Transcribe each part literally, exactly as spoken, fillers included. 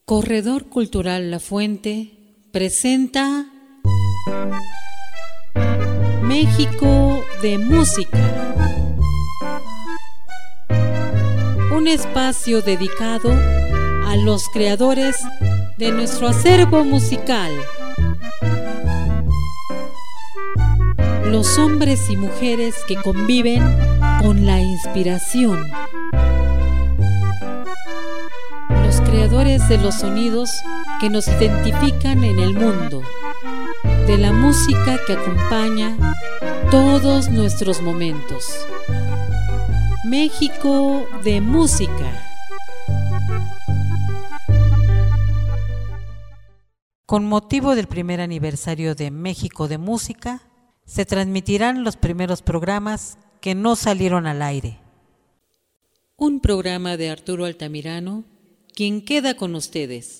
Corredor Cultural La Fuente presenta México de Música, un espacio dedicado a los creadores de nuestro acervo musical, los hombres y mujeres que conviven con la inspiración, los creadores de los sonidos que nos identifican en el mundo, de la música que acompaña todos nuestros momentos. México de Música. Con motivo del primer aniversario de México de Música, se transmitirán los primeros programas que no salieron al aire. Un programa de Arturo Altamirano, quien queda con ustedes.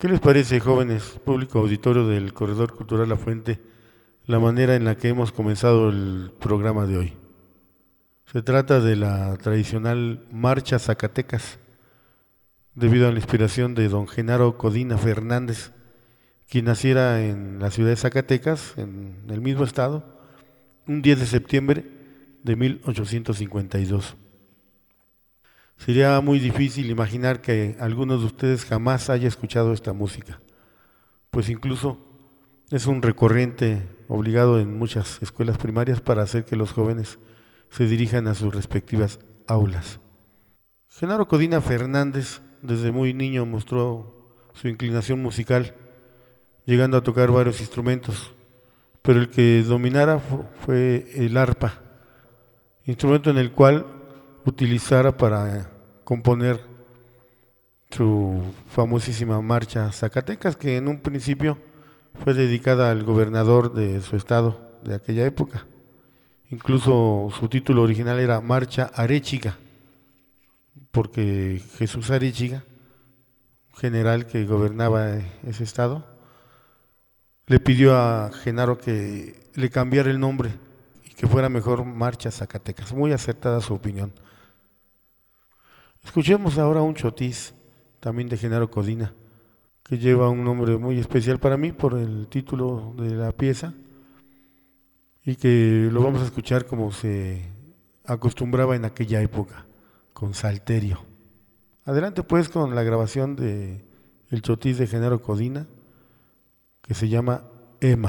¿Qué les parece, jóvenes, público auditorio del Corredor Cultural La Fuente, la manera en la que hemos comenzado el programa de hoy? Se trata de la tradicional Marcha Zacatecas, debido a la inspiración de don Genaro Codina Fernández, quien naciera en la ciudad de Zacatecas, en el mismo estado, un diez de septiembre de mil ochocientos cincuenta y dos. Sería muy difícil imaginar que algunos de ustedes jamás haya escuchado esta música, pues incluso es un recurrente obligado en muchas escuelas primarias para hacer que los jóvenes se dirijan a sus respectivas aulas. Genaro Codina Fernández desde muy niño mostró su inclinación musical, llegando a tocar varios instrumentos, pero el que dominara fue el arpa, instrumento en el cual utilizara para componer su famosísima marcha Zacatecas, que en un principio fue dedicada al gobernador de su estado de aquella época. Incluso su título original era Marcha Arechiga, porque Jesús Arechiga, general que gobernaba ese estado, le pidió a Genaro que le cambiara el nombre y que fuera mejor Marcha Zacatecas. Muy acertada su opinión. Escuchemos ahora un chotis, también de Genaro Codina, que lleva un nombre muy especial para mí por el título de la pieza y que lo vamos a escuchar como se acostumbraba en aquella época, con salterio. Adelante pues con la grabación de el chotis de Genaro Codina, que se llama Emma.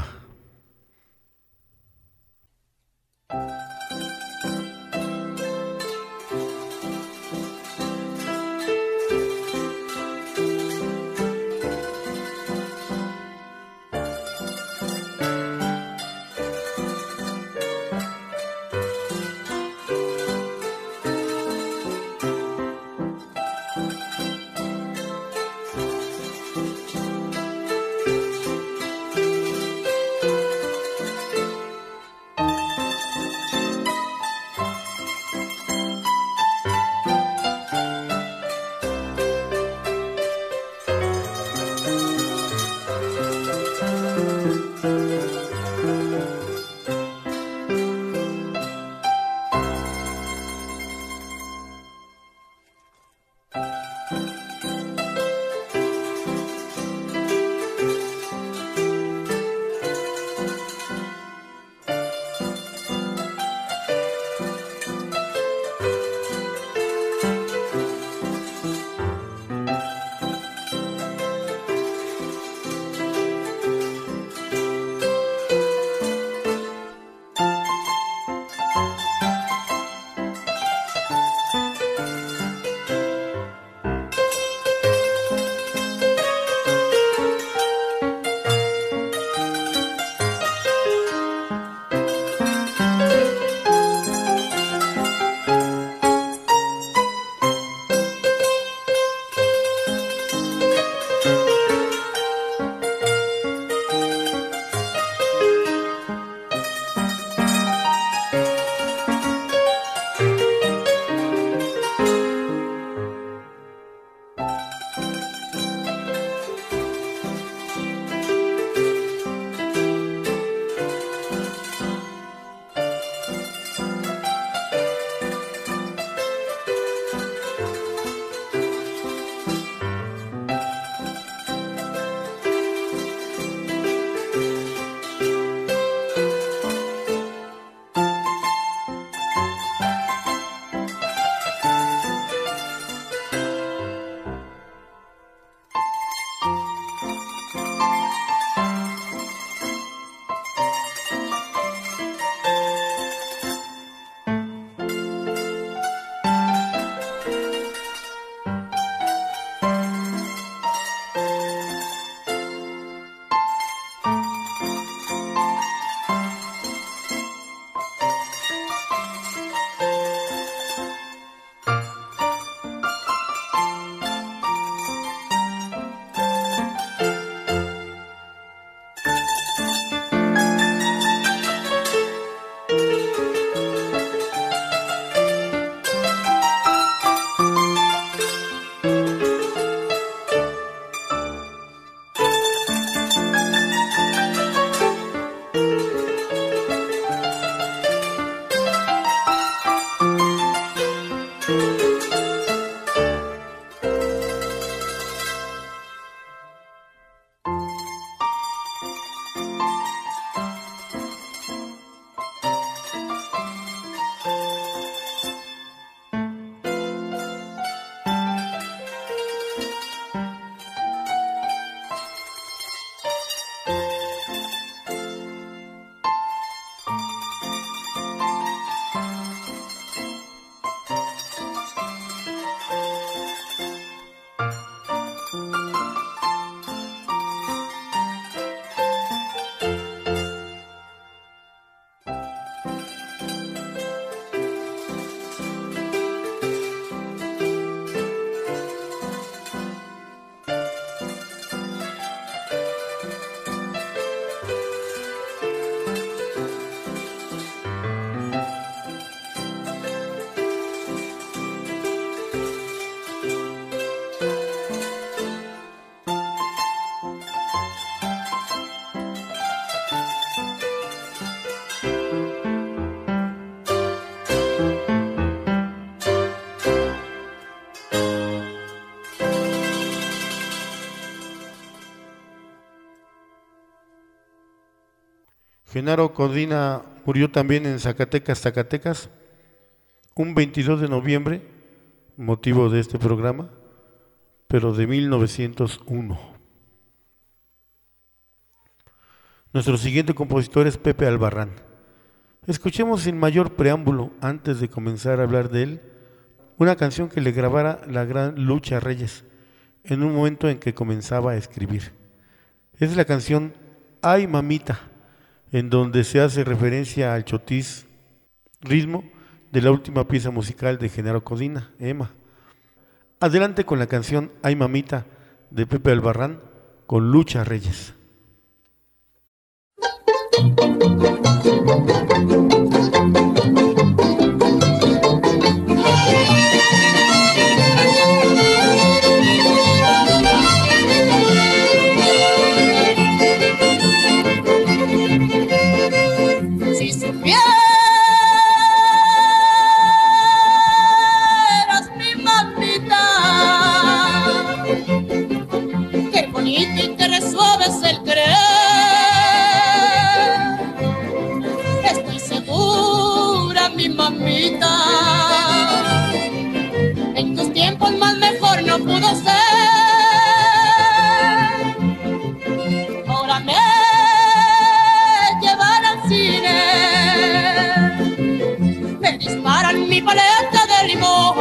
Genaro Codina murió también en Zacatecas, Zacatecas, un veintidós de noviembre, motivo de este programa, pero de mil novecientos uno. Nuestro siguiente compositor es Pepe Albarrán. Escuchemos sin mayor preámbulo, antes de comenzar a hablar de él, una canción que le grabara la gran Lucha Reyes, en un momento en que comenzaba a escribir. Es la canción Ay Mamita, en donde se hace referencia al chotis ritmo de la última pieza musical de Genaro Codina, Emma. Adelante con la canción Ay Mamita de Pepe Albarrán con Lucha Reyes. Si supieras, mi mamita, qué bonito y qué suave es el querer. Estoy segura, mi mamita, en tus tiempos más mejor no pudo ser. Ahora me llevan al cine, me disparan mi paleta de limón.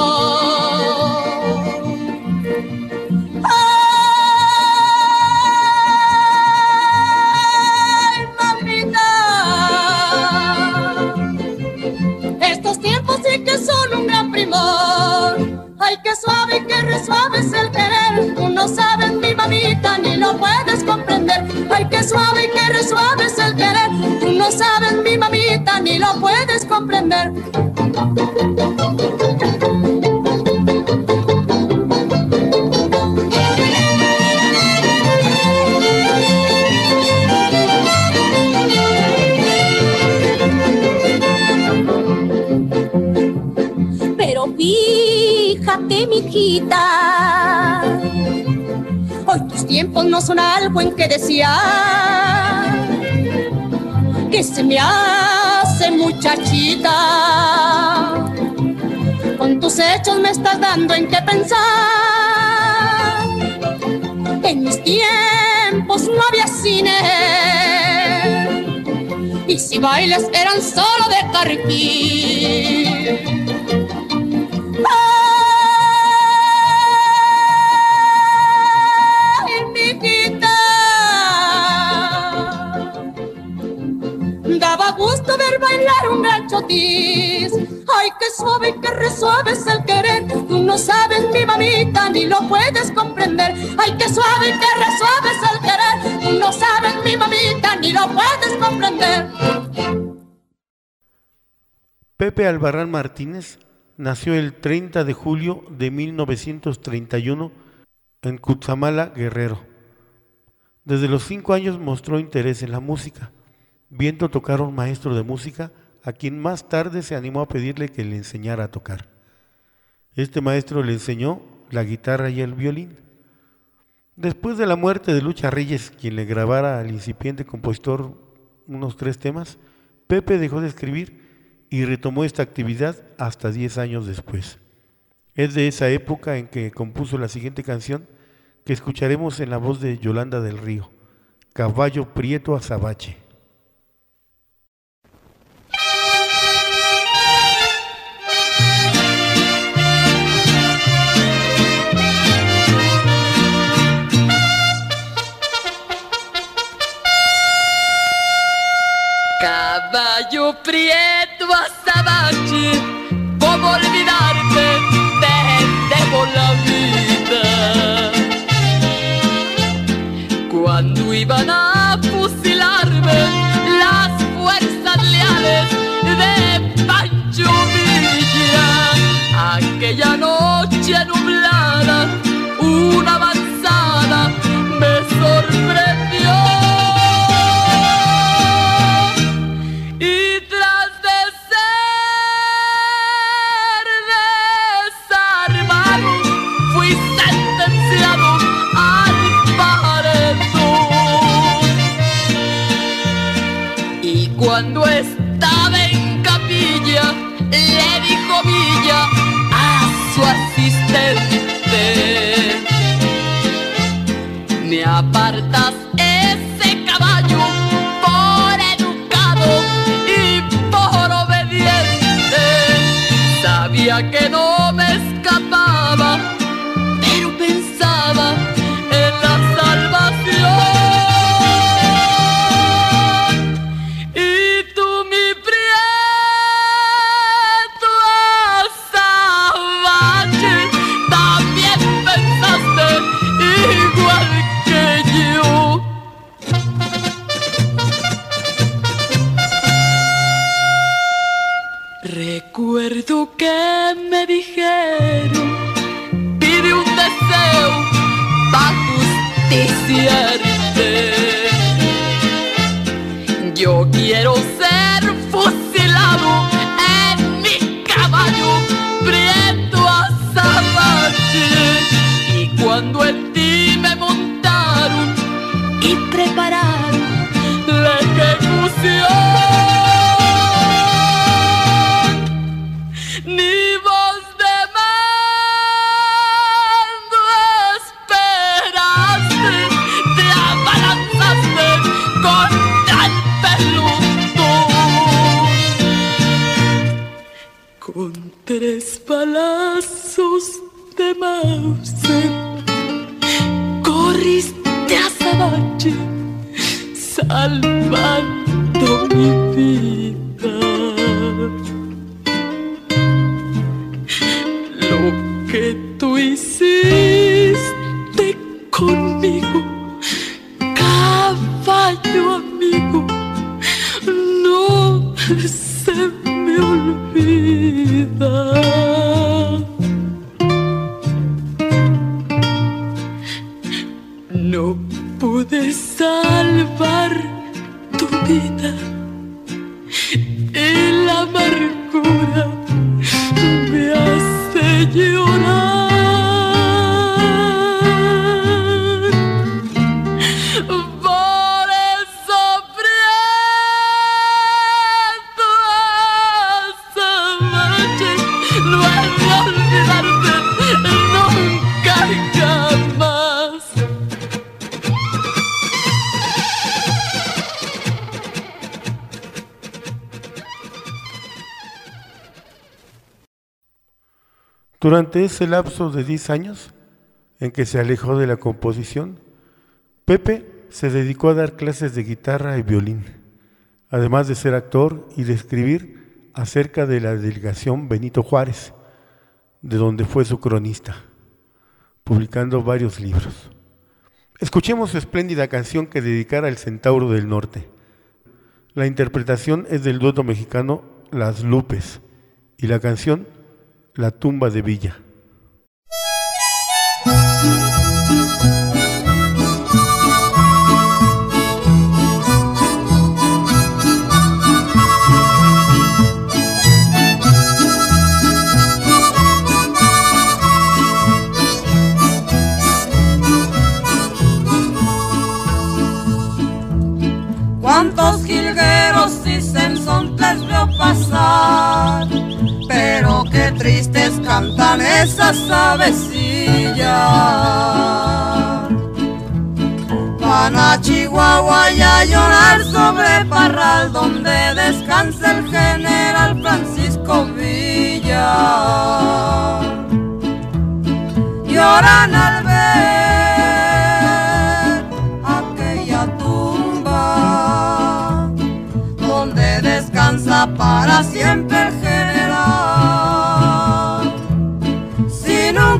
Ay, mamita, estos tiempos sí que son un gran primor. Ay, qué suave y qué resuave es el querer. Tú no sabes, mi mamita, ni lo puedes comprender. Ay, qué suave y qué resuave es el querer. Tú no sabes, mi mamita, ni lo puedes comprender. Pero fíjate, mijita, hoy tus tiempos no son algo en que desear, que se me hace muchachita. Con tus hechos me estás dando en qué pensar. En mis tiempos no había cine, y si bailes eran solo de carril. Ay, mijita, daba gusto ver bailar un gran chotis. Ay, qué suave y qué resuave es el querer. Tú no sabes, mi mamita, ni lo puedes comprender. Ay, qué suave y qué resuave es el querer. Tú no sabes, mi mamita, ni lo puedes comprender. Pepe Albarrán Martínez nació el treinta de julio de mil novecientos treinta y uno en Cutzamala, Guerrero. Desde los cinco años mostró interés en la música, viendo tocar a un maestro de música a quien más tarde se animó a pedirle que le enseñara a tocar. Este maestro le enseñó la guitarra y el violín. Después de la muerte de Lucha Reyes, quien le grabara al incipiente compositor unos tres temas, Pepe dejó de escribir y retomó esta actividad hasta diez años después. Es de esa época en que compuso la siguiente canción que escucharemos en la voz de Yolanda del Río, Caballo Prieto Azabache. Caballo prieto azabache, ¿cómo olvidarte? Te debo la vida. Cuando iban a fusilarme las fuerzas leales de Pancho Villa, aquella noche nublada, una avanzada me sorprendió. me escapaba, pero pensaba en la salvación. Y tú, mi prieto azabache, también pensaste igual que yo. Recuerdo que me dijeron, pide un deseo pa' justiciarte. Yo quiero ser fusilado en mi caballo prieto azabache. Y cuando en ti me montaron y prepararon la ejecución, ni voz de mando esperaste, te abalanzaste contra el pelotón. Con tres balazos de Mauser corriste azabache, salvando mi vida. Lo que tú hiciste conmigo, caballo amigo, no se me olvida. No pude salvar tu vida y la amargura me hace llorar. Por eso prieto azabache, no he de olvidarte nunca y jamás. Durante ese lapso de diez años en que se alejó de la composición, Pepe se dedicó a dar clases de guitarra y violín, además de ser actor y de escribir acerca de la delegación Benito Juárez, de donde fue su cronista, publicando varios libros. Escuchemos su espléndida canción que dedicara al Centauro del Norte. La interpretación es del dueto mexicano Las Lupes y la canción La Tumba de Villa. Cuántos jilgueros y sensontles veo pasar, pero qué tristes cantan esas avecillas. Van a Chihuahua y a llorar sobre Parral, donde descansa el general Francisco Villa. Lloran al ver aquella tumba donde descansa para siempre el general, sin un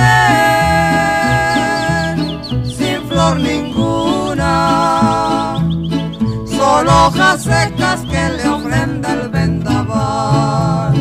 clavel, sin flor ninguna, solo hojas secas que le ofrenda el vendaval.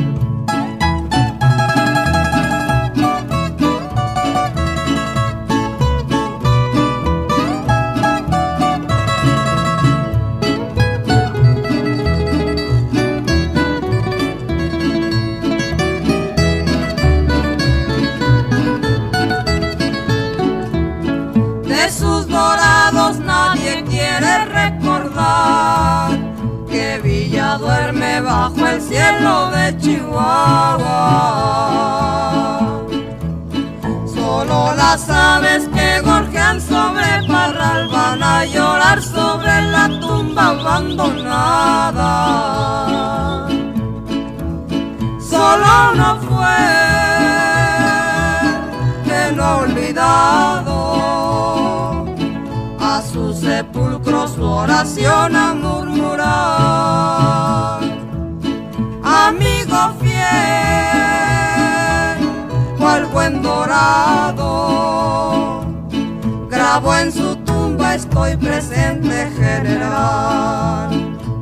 Nadie quiere recordar que Villa duerme bajo el cielo de Chihuahua. Solo las aves que gorjean sobre Parral van a llorar sobre la tumba abandonada. Solo no fue oración a murmurar. Amigo fiel, cual buen dorado, grabo en su tumba, estoy presente, general.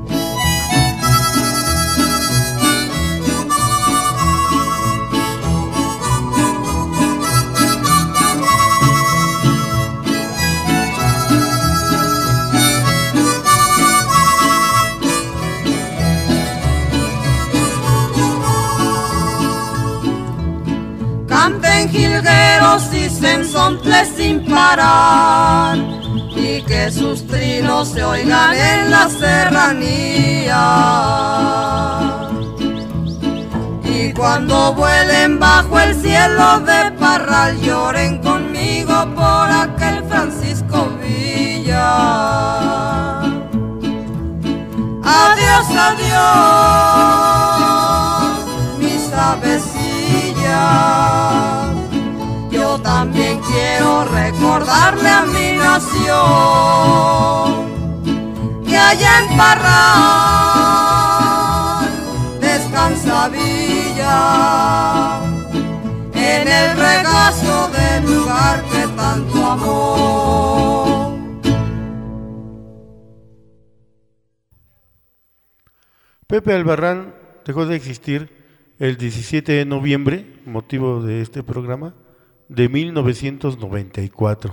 Canten jilgueros y sensontles sin parar, y que sus trinos se oigan en la serranía. Y cuando vuelen bajo el cielo de Parral, lloren conmigo por aquel Francisco Villa. Adiós, adiós, mis avecillas. Yo también quiero recordarle a mi nación que allá en Parral descansa Villa, en el regazo del lugar que tanto amó. Pepe Albarrán dejó de existir el diecisiete de noviembre, motivo de este programa, de mil novecientos noventa y cuatro,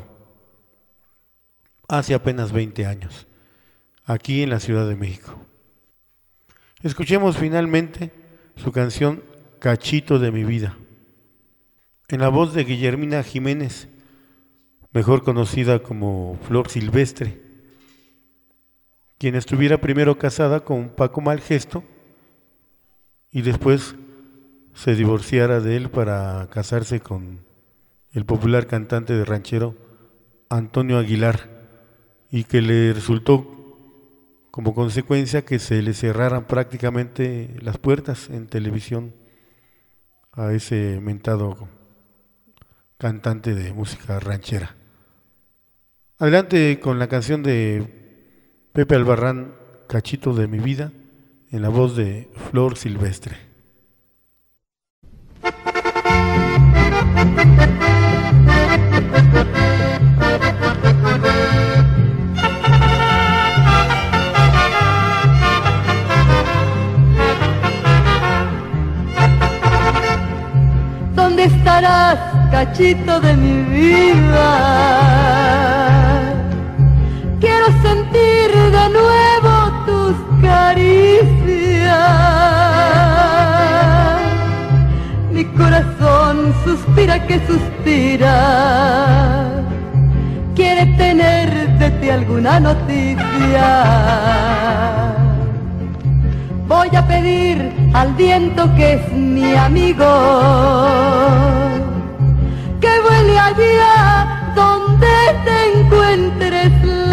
hace apenas veinte años, aquí en la Ciudad de México. Escuchemos finalmente su canción Cachito de mi vida, en la voz de Guillermina Jiménez, mejor conocida como Flor Silvestre, quien estuviera primero casada con Paco Malgesto y después se divorciara de él para casarse con el popular cantante de ranchero Antonio Aguilar, y que le resultó como consecuencia que se le cerraran prácticamente las puertas en televisión a ese mentado cantante de música ranchera. Adelante con la canción de Pepe Albarrán, Cachito de mi vida, en la voz de Flor Silvestre. ¿Dónde estarás, cachito de mi vida? Quiero sentir de nuevo tus caricias. Mi corazón suspira que suspira, quiere tener de ti alguna noticia. Voy a pedir al viento que es mi amigo que vuele allá donde te encuentres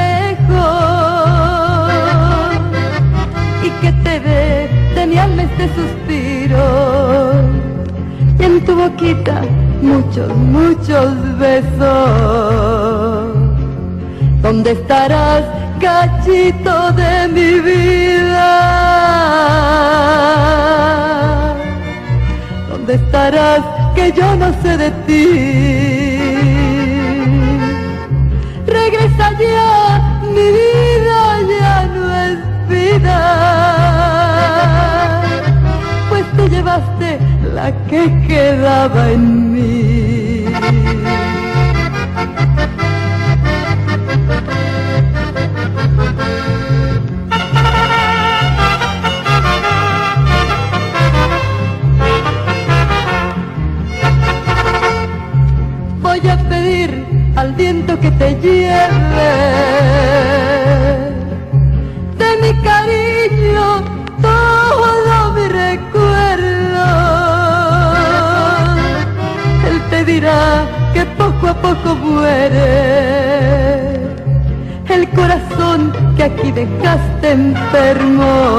lejos y que te dé de mi alma este suspiro y en tu boquita muchos, muchos besos. ¿Dónde estarás, cachito de mi vida? ¿Dónde estarás que yo no sé de ti? Regresa ya, mi vida ya no es vida, pues te llevaste la que quedaba en mí. Voy a pedir al viento que te lleve de mi cariño todo mi recuerdo. Él te dirá que poco a poco muere el corazón que aquí dejaste enfermo.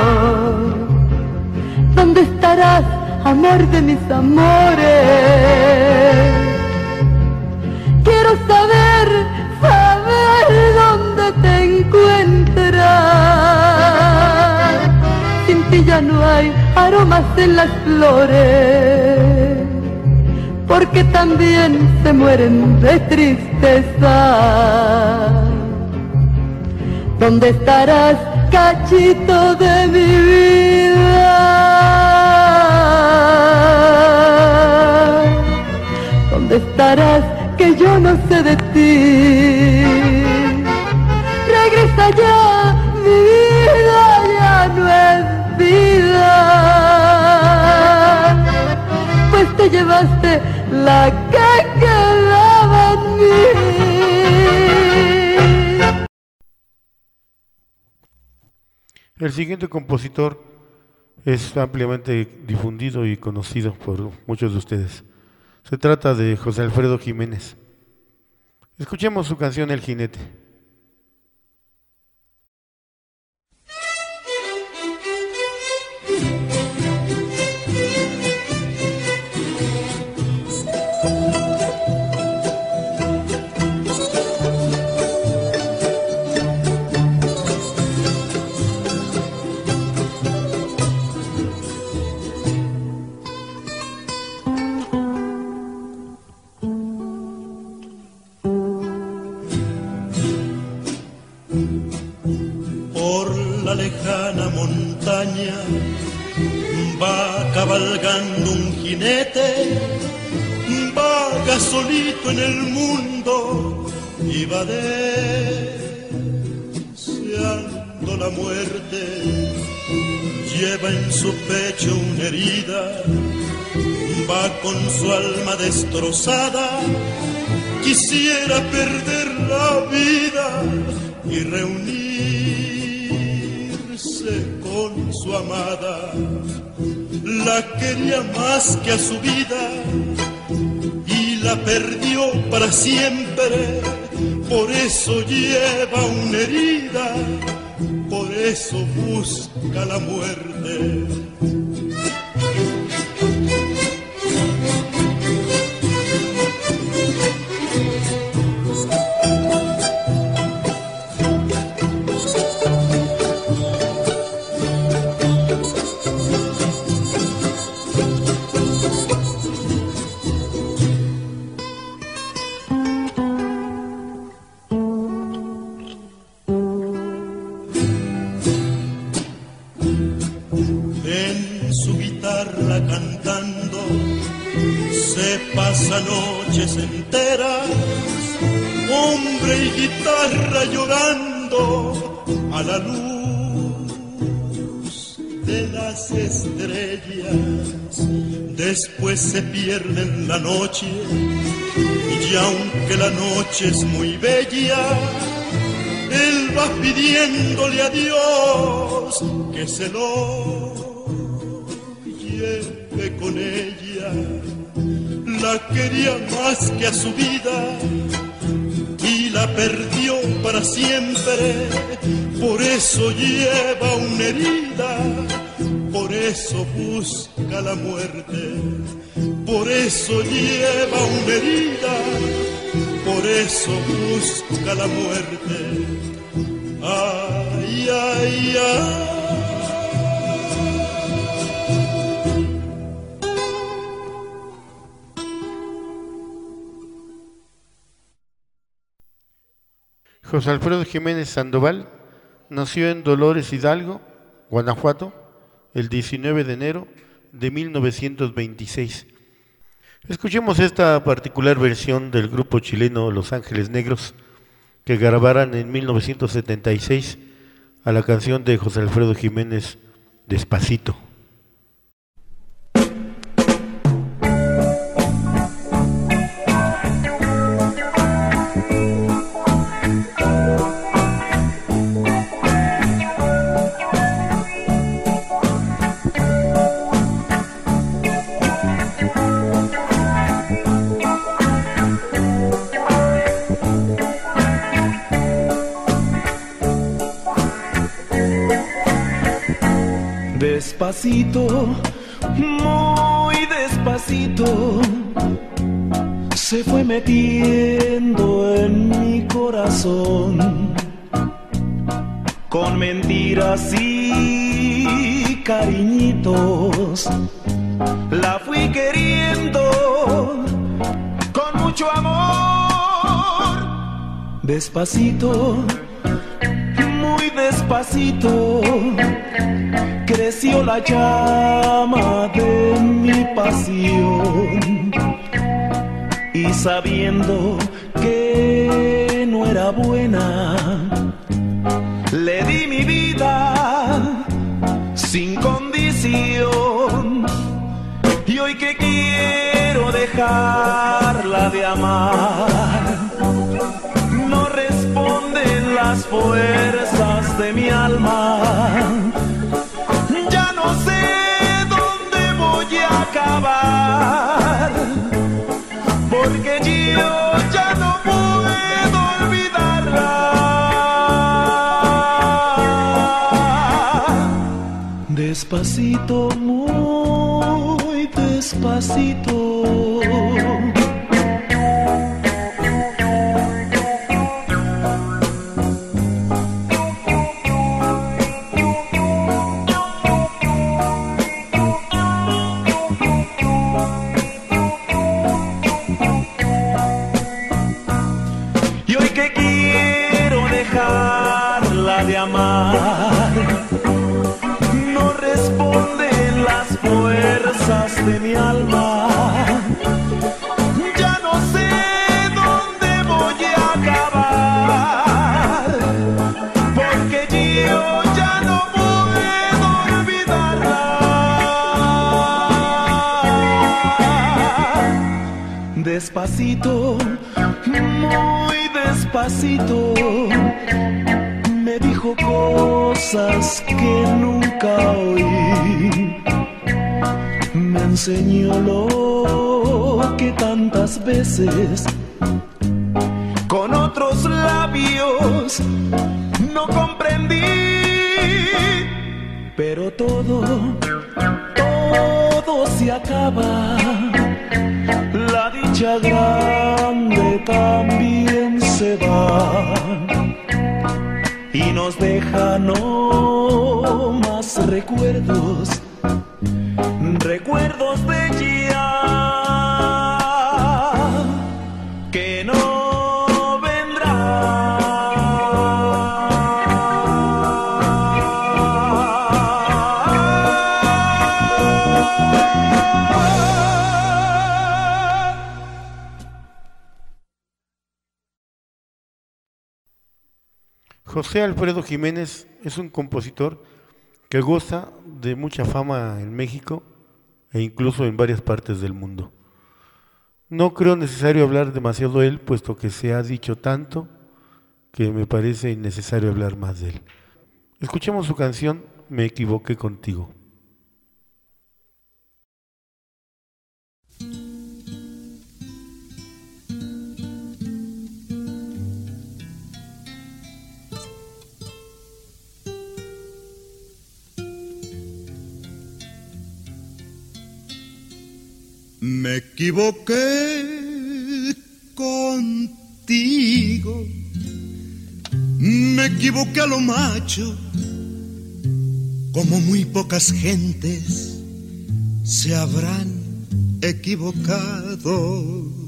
¿Dónde estarás, amor de mis amores? Quiero saber, saber dónde te encuentras. nacen las flores, porque también se mueren de tristeza. ¿Dónde estarás, cachito de mi vida? ¿Dónde estarás, que yo no sé de ti? Regresa ya, mi vida ya no es vida, pues te llevaste la que quedaba en mí. El siguiente compositor es ampliamente difundido y conocido por muchos de ustedes. Se trata de José Alfredo Jiménez. Escuchemos su canción El Jinete. Va cabalgando un jinete, vaga solito en el mundo y va deseando la muerte. Lleva en su pecho una herida, va con su alma destrozada. Quisiera perder la vida y reunirse con su amada. La quería más que a su vida y la perdió para siempre. Por eso lleva una herida, por eso busca la muerte. Noches enteras, hombre y guitarra llorando a la luz de las estrellas. Después se pierde en la noche y aunque la noche es muy bella, él va pidiéndole a Dios que se lo lleve con ella. La quería más que a su vida y la perdió para siempre. Por eso lleva una herida, por eso busca la muerte. Por eso lleva una herida, por eso busca la muerte. Ay, ay, ay. José Alfredo Jiménez Sandoval nació en Dolores Hidalgo, Guanajuato, el diecinueve de enero de mil novecientos veintiséis. Escuchemos esta particular versión del grupo chileno Los Ángeles Negros, que grabaran en mil novecientos setenta y seis a la canción de José Alfredo Jiménez, Despacito. Despacito, muy despacito, se fue metiendo en mi corazón, con mentiras y cariñitos. La fui queriendo con mucho amor. Despacito, muy despacito, creció la llama de mi pasión. Y sabiendo que no era buena, le di mi vida sin condición. Y hoy que quiero dejarla de amar, no responden las fuerzas de mi alma. Ya no sé dónde voy a acabar, porque yo ya no puedo olvidarla. Despacito, muy despacito. Y hoy que quiero dejarla de amar, no responden las fuerzas de mi alma. Ya no sé dónde voy a acabar, porque yo ya no puedo olvidarla. Despacito, muy despacito, me dijo cosas que nunca oí. Me enseñó lo que tantas veces con otros labios no comprendí. Pero todo, todo se acaba. La dicha grande también se va y nos deja no más recuerdos, recuerdos de ella que no vendrán. José Alfredo Jiménez es un compositor que goza de mucha fama en México e incluso en varias partes del mundo. No creo necesario hablar demasiado de él, puesto que se ha dicho tanto que me parece innecesario hablar más de él. Escuchemos su canción Me equivoqué contigo. Me equivoqué contigo, me equivoqué a lo macho, como muy pocas gentes se habrán equivocado.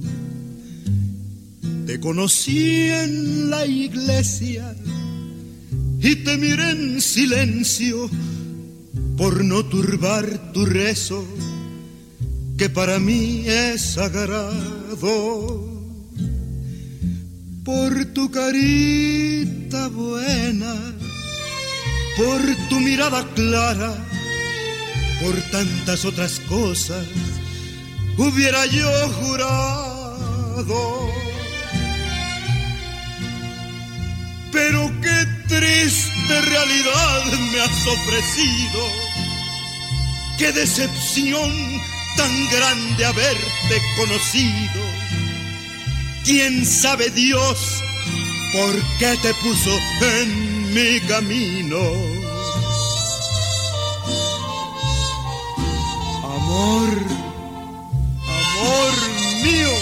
Te conocí en la iglesia y te miré en silencio por no turbar tu rezo, que para mí es sagrado. Por tu carita buena, por tu mirada clara, por tantas otras cosas hubiera yo jurado. Pero qué triste realidad me has ofrecido, qué decepción tan grande haberte conocido. ¿Quién sabe Dios por qué te puso en mi camino? Amor, amor mío.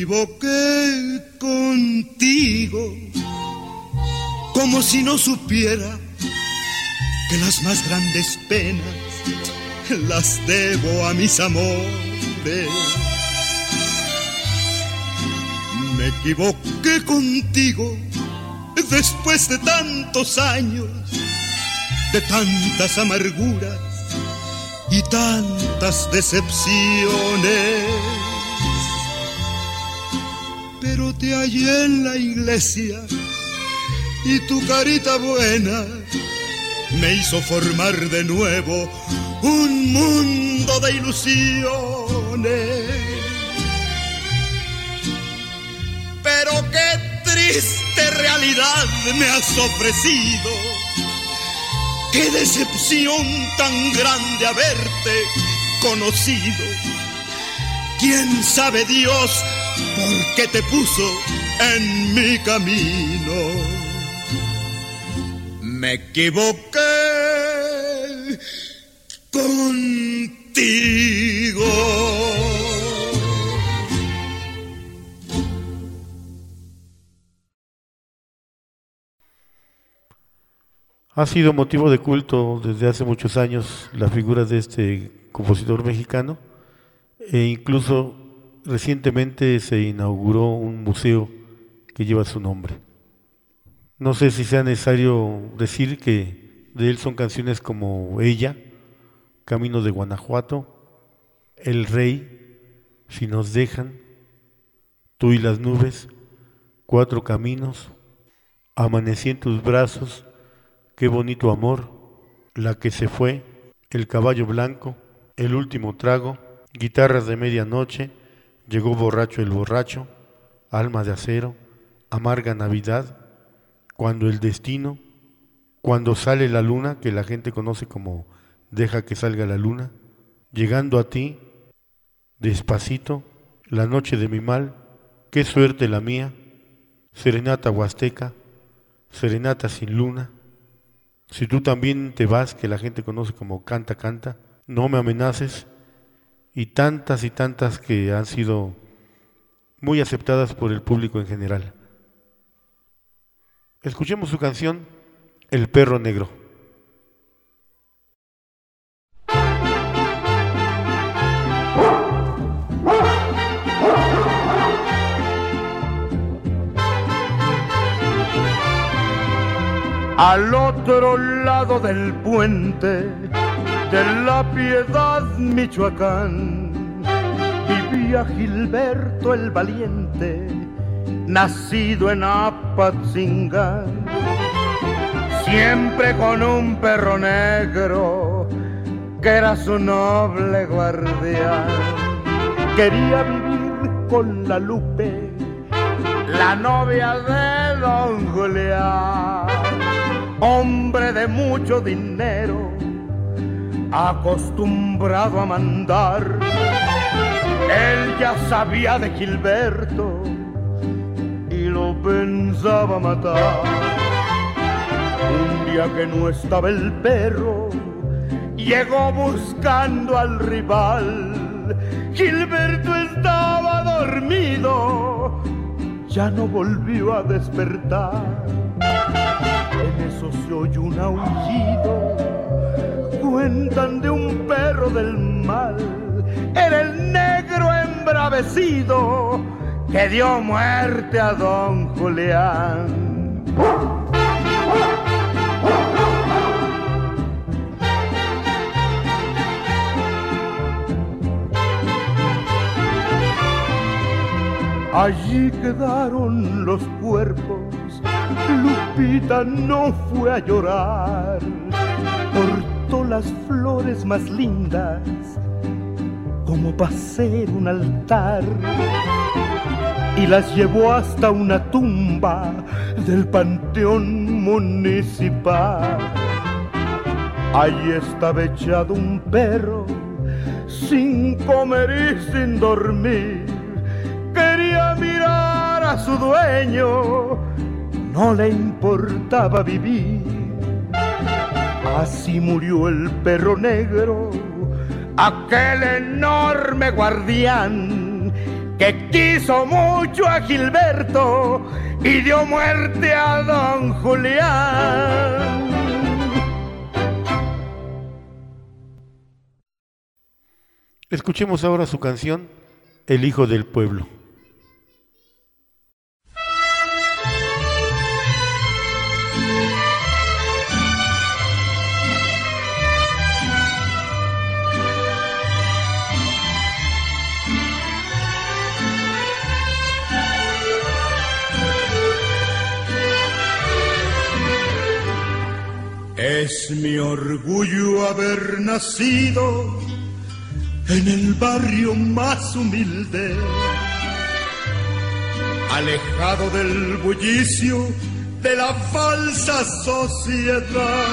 equivoqué contigo, como si no supiera que las más grandes penas las debo a mis amores. Me equivoqué contigo después de tantos años, de tantas amarguras y tantas decepciones. Pero te hallé en la iglesia y tu carita buena me hizo formar de nuevo un mundo de ilusiones. Pero qué triste realidad me has ofrecido, qué decepción tan grande haberte conocido. ¿Quién sabe Dios por qué te puso en mi camino? Me equivoqué contigo. Ha sido motivo de culto desde hace muchos años la figura de este compositor mexicano, e incluso recientemente se inauguró un museo que lleva su nombre. No sé si sea necesario decir que de él son canciones como Ella, Camino de Guanajuato, El Rey, Si nos dejan, Tú y las nubes, Cuatro caminos, Amanecí en tus brazos, Qué bonito amor, La que se fue, El caballo blanco, El último trago, Guitarras de medianoche, Llegó borracho el borracho, Alma de acero, Amarga Navidad, Cuando el destino, Cuando sale la luna, que la gente conoce como Deja que salga la luna, Llegando a ti, Despacito, La noche de mi mal, Qué suerte la mía, Serenata huasteca, Serenata sin luna, Si tú también te vas, que la gente conoce como Canta, canta, No me amenaces, y tantas y tantas que han sido muy aceptadas por el público en general. Escuchemos su canción El perro negro. Al otro lado del puente de la Piedad, Michoacán, vivía Gilberto el Valiente, nacido en Apatzingán. Siempre con un perro negro que era su noble guardián. Quería vivir con la Lupe, la novia de don Julián, hombre de mucho dinero, acostumbrado a mandar. Él ya sabía de Gilberto y lo pensaba matar. Un día que no estaba el perro, llegó buscando al rival. Gilberto estaba dormido, ya no volvió a despertar. En eso se oyó un aullido, cuentan de un perro del mal. Era el negro embravecido que dio muerte a don Julián. Allí quedaron los cuerpos, Lupita no fue a llorar, cortó las flores más lindas como para hacer un altar y las llevó hasta una tumba del panteón municipal. Allí estaba echado un perro sin comer y sin dormir. Quería mirar a su dueño, no le importaba vivir. Así murió el perro negro, aquel enorme guardián que quiso mucho a Gilberto y dio muerte a don Julián. Escuchemos ahora su canción, El Hijo del Pueblo. Es mi orgullo haber nacido en el barrio más humilde, alejado del bullicio de la falsa sociedad.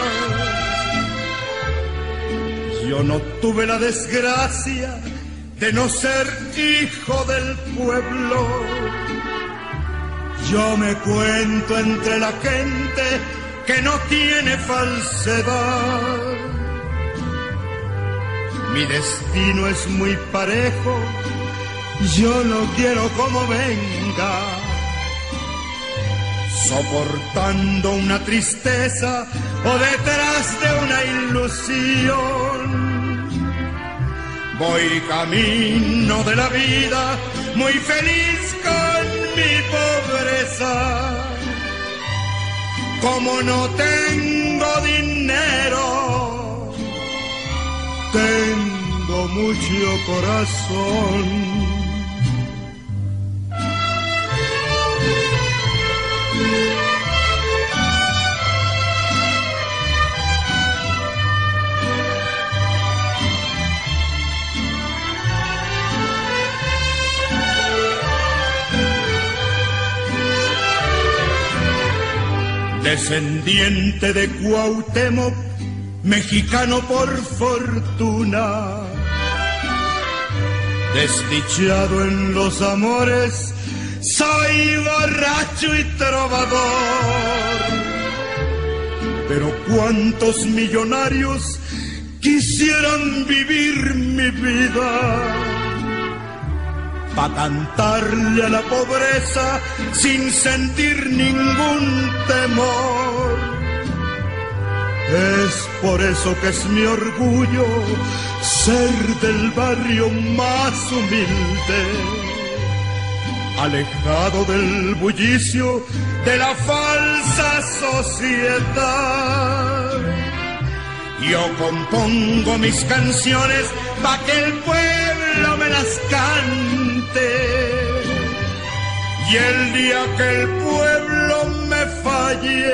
Yo no tuve la desgracia de no ser hijo del pueblo. Yo me cuento entre la gente que no tiene falsedad. Mi destino es muy parejo, yo no quiero como venga, soportando una tristeza o detrás de una ilusión. Voy camino de la vida, muy feliz con mi pobreza. Como no tengo dinero, tengo mucho corazón. Descendiente de Cuauhtémoc, mexicano por fortuna, desdichado en los amores, soy borracho y trovador. Pero cuántos millonarios quisieran vivir mi vida, pa' cantarle a la pobreza sin sentir ningún temor. Es por eso que es mi orgullo ser del barrio más humilde, alejado del bullicio de la falsa sociedad. Yo compongo mis canciones pa' que el pueblo me las cante, y el día que el pueblo me falle,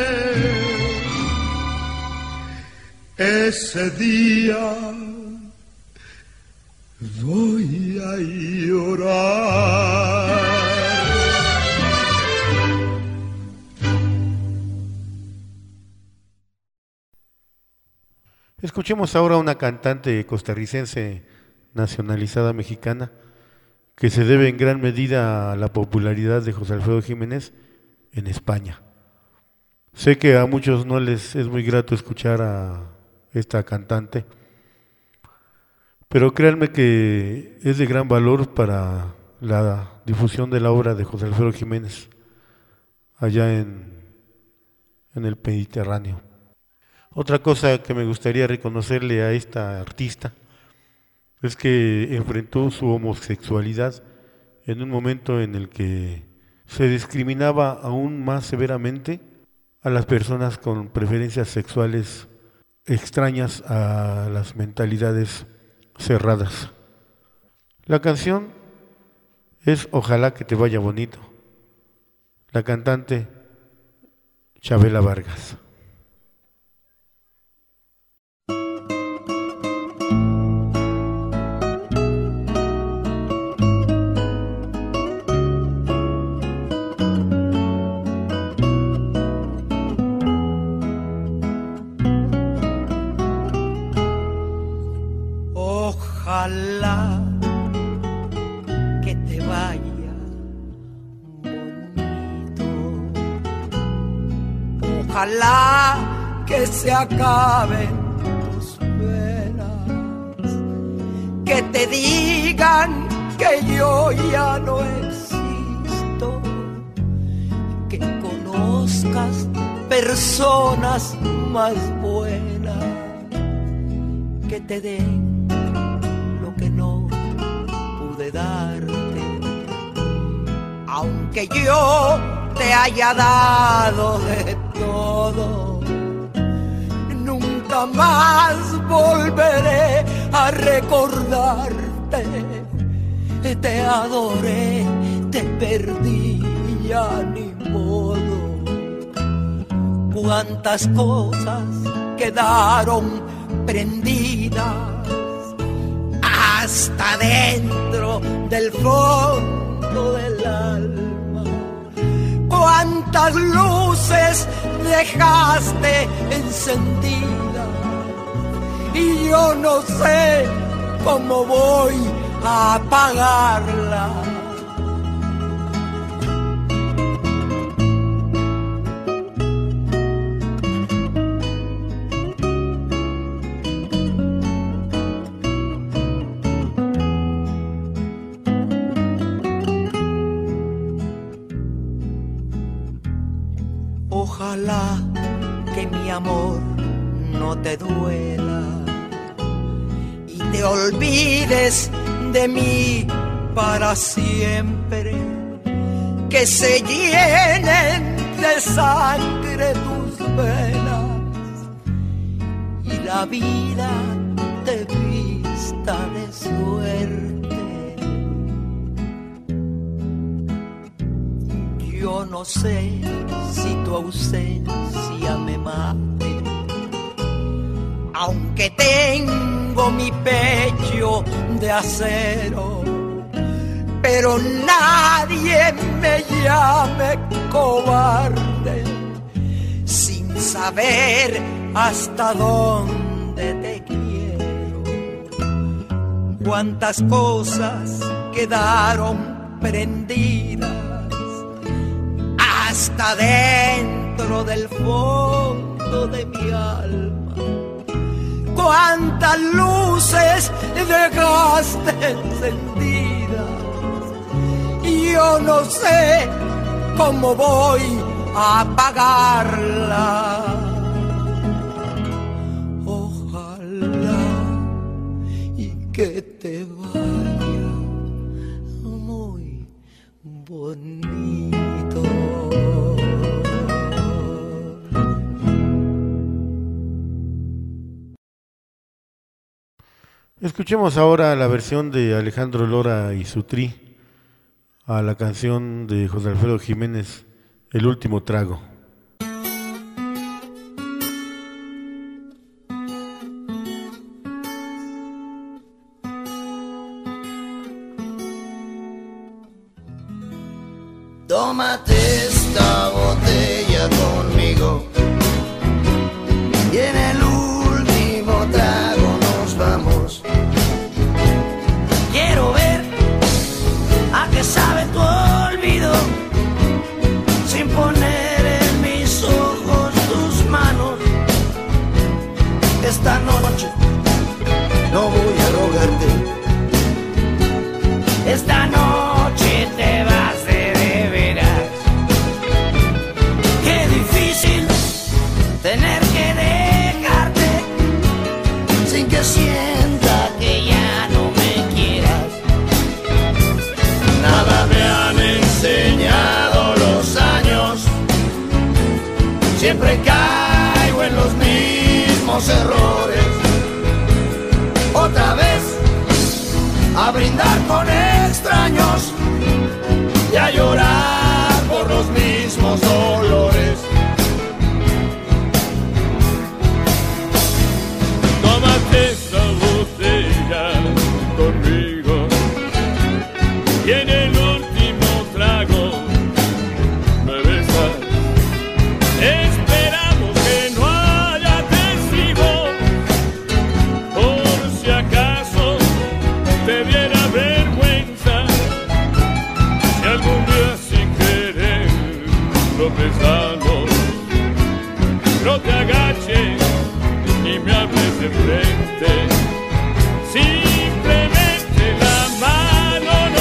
ese día voy a llorar. Escuchemos ahora a una cantante costarricense nacionalizada mexicana que se debe en gran medida a la popularidad de José Alfredo Jiménez en España. Sé que a muchos no les es muy grato escuchar a esta cantante, pero créanme que es de gran valor para la difusión de la obra de José Alfredo Jiménez allá en, en el Mediterráneo. Otra cosa que me gustaría reconocerle a esta artista es que enfrentó su homosexualidad en un momento en el que se discriminaba aún más severamente a las personas con preferencias sexuales extrañas a las mentalidades cerradas. La canción es Ojalá que te vaya bonito. La cantante Chabela Vargas. Ojalá que te vaya bonito, ojalá que se acaben tus penas, que te digan que yo ya no existo, que conozcas personas más buenas que te den lo que no pude darte, aunque yo te haya dado de todo. Nunca más volveré a recordarte. Te adoré, te perdí, ya ni modo. Cuántas cosas quedaron prendidas hasta dentro del fondo del alma. Cuántas luces dejaste encendidas y yo no sé cómo voy a apagarla. Ojalá que mi amor no te duela y te olvides de mí para siempre, que se llenen de sangre tus venas y la vida te vista de suerte. Yo no sé si tu ausencia me mate, aunque tengo mi pecho de acero, pero nadie me llame cobarde sin saber hasta dónde te quiero. Cuántas cosas quedaron prendidas hasta dentro del fondo de mi alma. Cuántas luces dejaste encendidas y yo no sé cómo voy a apagarla. Ojalá y que te vaya muy bonito. Escuchemos ahora la versión de Alejandro Lora y su tri a la canción de José Alfredo Jiménez, El último trago. Tómate esta botella conmigo y en el último trago nos vamos. Quiero ver a qué sabe tu olvido, sin poner en mis ojos tus manos. Esta noche no voy a rogarte, esta noche te vas de, de veras. Qué difícil tener que dejarte sin que sienta que ya no me quieras. Nada me han enseñado los años, siempre caigo en los mismos errores. Otra vez a brindar con extraños y a llorar por los mismos dolores. Tómate esa botella conmigo y en el último trago me besas. Esperamos que no haya testigo, por si acaso te diera vergüenza, si algún día sin querer tropezamos. No te agaches ni me hables de frente, simplemente la mano no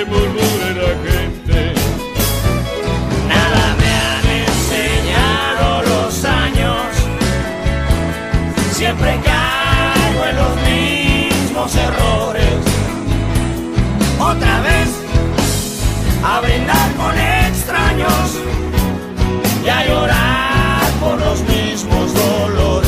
que murmure la gente. Nada me han enseñado los años, siempre caigo en los mismos errores. Otra vez a brindar con extraños y a llorar por los mismos dolores.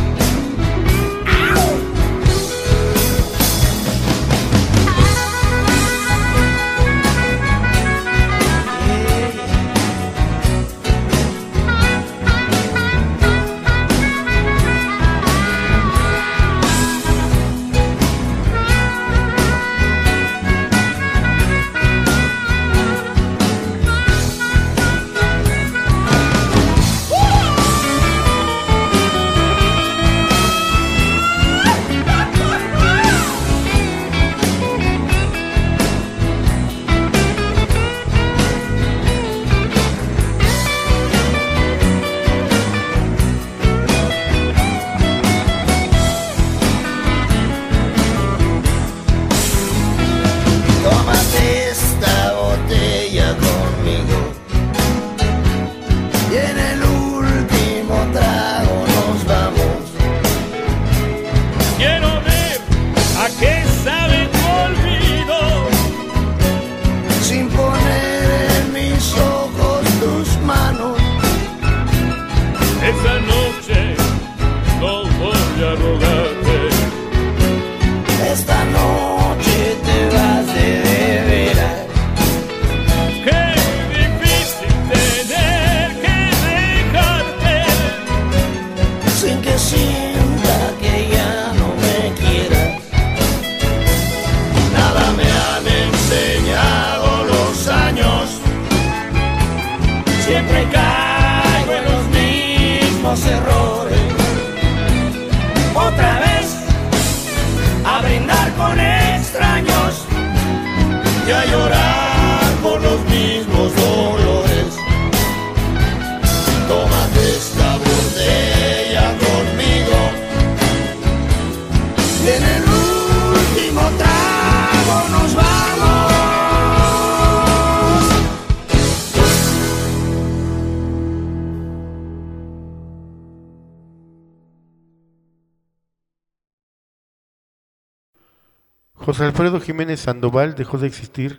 José Alfredo Jiménez Sandoval dejó de existir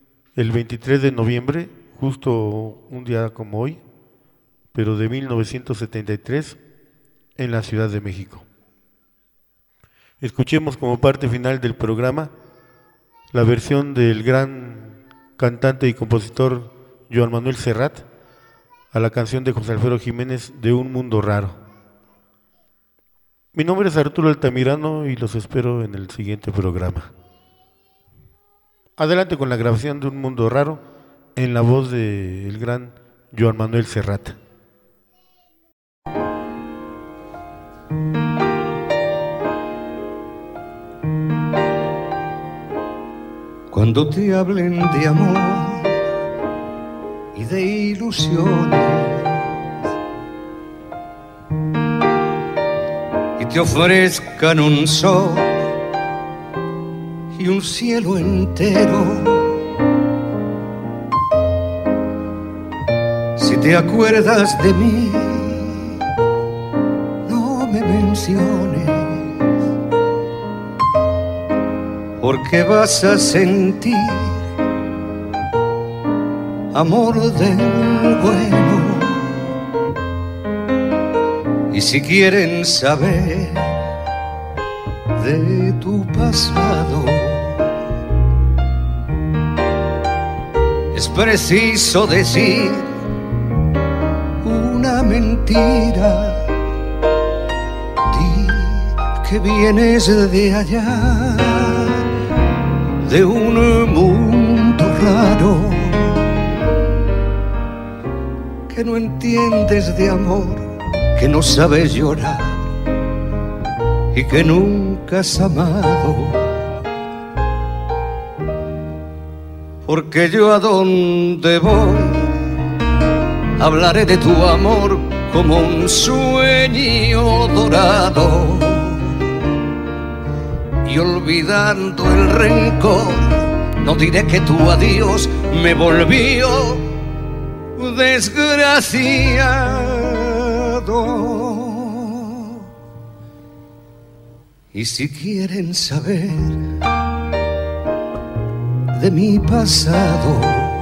el veintitrés de noviembre, justo un día como hoy, pero de mil novecientos setenta y tres, en la Ciudad de México. Escuchemos como parte final del programa la versión del gran cantante y compositor Joan Manuel Serrat a la canción de José Alfredo Jiménez de Un Mundo Raro. Mi nombre es Arturo Altamirano y los espero en el siguiente programa. Adelante con la grabación de Un Mundo Raro en la voz del gran Joan Manuel Serrat. Cuando te hablen de amor y de ilusiones y te ofrezcan un sol y un cielo entero, si te acuerdas de mí, no me menciones, porque vas a sentir amor del bueno. Y si quieren saber de tu pasado, es preciso decir una mentira. Di que vienes de allá, de un mundo raro, que no entiendes de amor, que no sabes llorar y que nunca has amado. Porque yo a donde voy hablaré de tu amor como un sueño dorado, y olvidando el rencor no diré que tu adiós me volvió desgraciado. Y si quieren saber de mi pasado,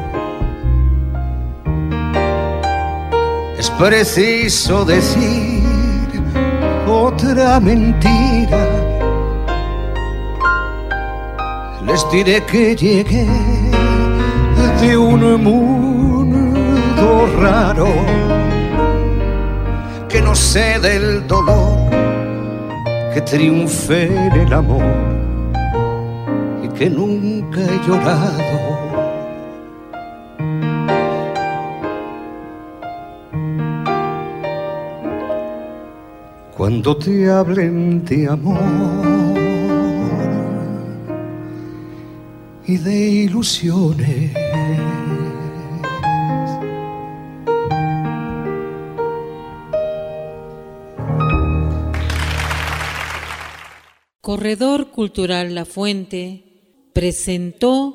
es preciso decir otra mentira. Les diré que llegué de un mundo raro, que no sé del dolor, que triunfé en el amor y que nunca he llorado. Cuando te hablen de amor y de ilusiones, Corredor Cultural La Fuente presentó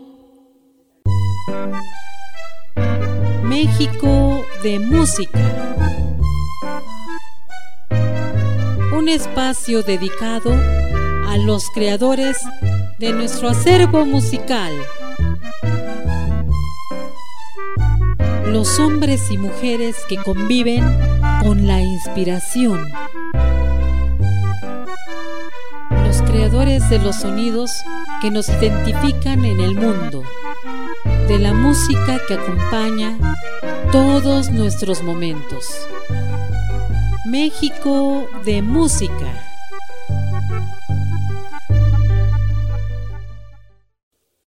México de Música, un espacio dedicado a los creadores de nuestro acervo musical, los hombres y mujeres que conviven con la inspiración, los creadores de los sonidos que nos identifican en el mundo, de la música que acompaña todos nuestros momentos. México de Música.